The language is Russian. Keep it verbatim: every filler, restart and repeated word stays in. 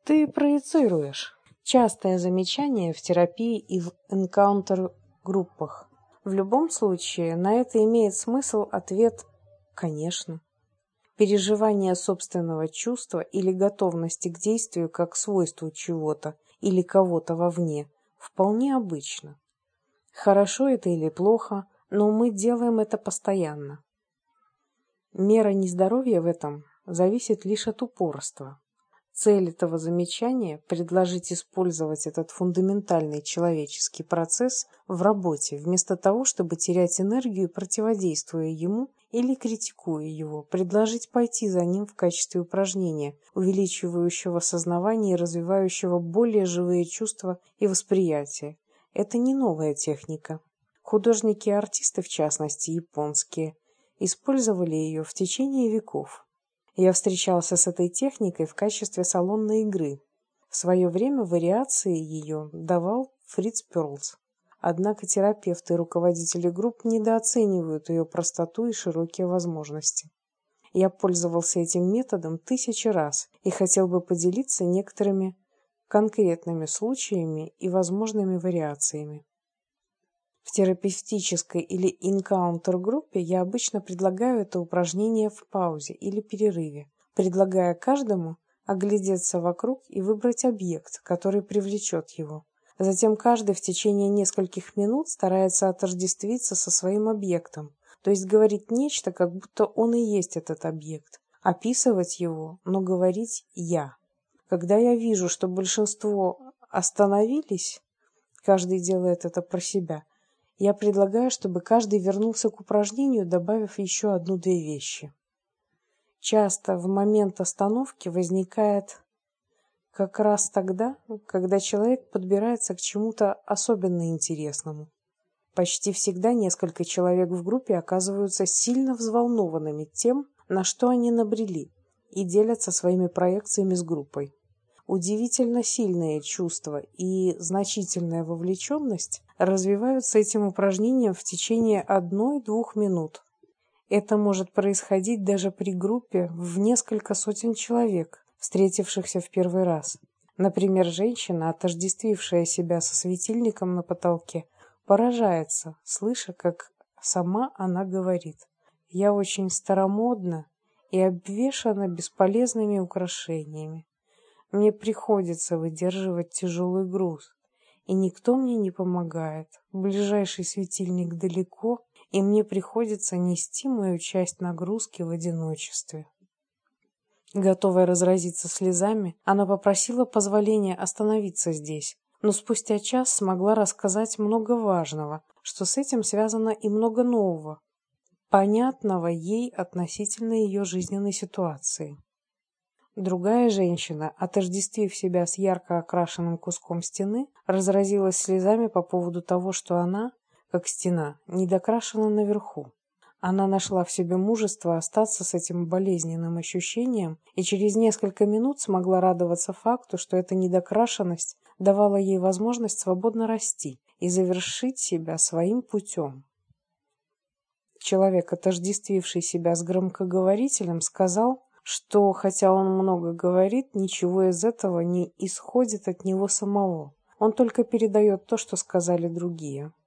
Ты проецируешь. Частое замечание в терапии и в энкаунтер-группах. В любом случае, на это имеет смысл ответ «конечно». Переживание собственного чувства или готовности к действию как свойству чего-то или кого-то вовне вполне обычно. Хорошо это или плохо, но мы делаем это постоянно. Мера нездоровья в этом зависит лишь от упорства. Цель этого замечания – предложить использовать этот фундаментальный человеческий процесс в работе, вместо того, чтобы терять энергию, противодействуя ему или критикуя его, предложить пойти за ним в качестве упражнения, увеличивающего сознавание и развивающего более живые чувства и восприятия. Это не новая техника. Художники и артисты, в частности японские, использовали ее в течение веков. Я встречался с этой техникой в качестве салонной игры. В свое время вариации ее давал Фриц Перлс. Однако терапевты и руководители групп недооценивают ее простоту и широкие возможности. Я пользовался этим методом тысячи раз и хотел бы поделиться некоторыми конкретными случаями и возможными вариациями. В терапевтической или энкаунтер-группе я обычно предлагаю это упражнение в паузе или перерыве, предлагая каждому оглядеться вокруг и выбрать объект, который привлечет его. Затем каждый в течение нескольких минут старается отождествиться со своим объектом, то есть говорить нечто, как будто он и есть этот объект, описывать его, но говорить «я». Когда я вижу, что большинство остановились, каждый делает это про себя, я предлагаю, чтобы каждый вернулся к упражнению, добавив еще одну-две вещи. Часто в момент остановки возникает как раз тогда, когда человек подбирается к чему-то особенно интересному. Почти всегда несколько человек в группе оказываются сильно взволнованными тем, на что они набрели, и делятся своими проекциями с группой. Удивительно сильные чувства и значительная вовлеченность развиваются этим упражнением в течение одной-двух минут. Это может происходить даже при группе в несколько сотен человек, встретившихся в первый раз. Например, женщина, отождествившая себя со светильником на потолке, поражается, слыша, как сама она говорит: «Я очень старомодна и обвешана бесполезными украшениями. Мне приходится выдерживать тяжелый груз, и никто мне не помогает. Ближайший светильник далеко, и мне приходится нести мою часть нагрузки в одиночестве». Готовая разразиться слезами, она попросила позволения остановиться здесь, но спустя час смогла рассказать много важного, что с этим связано и много нового, понятного ей относительно ее жизненной ситуации. Другая женщина, отождествив себя с ярко окрашенным куском стены, разразилась слезами по поводу того, что она, как стена, недокрашена наверху. Она нашла в себе мужество остаться с этим болезненным ощущением и через несколько минут смогла радоваться факту, что эта недокрашенность давала ей возможность свободно расти и завершить себя своим путем. Человек, отождествивший себя с громкоговорителем, сказал, что, хотя он много говорит, ничего из этого не исходит от него самого. Он только передает то, что сказали другие.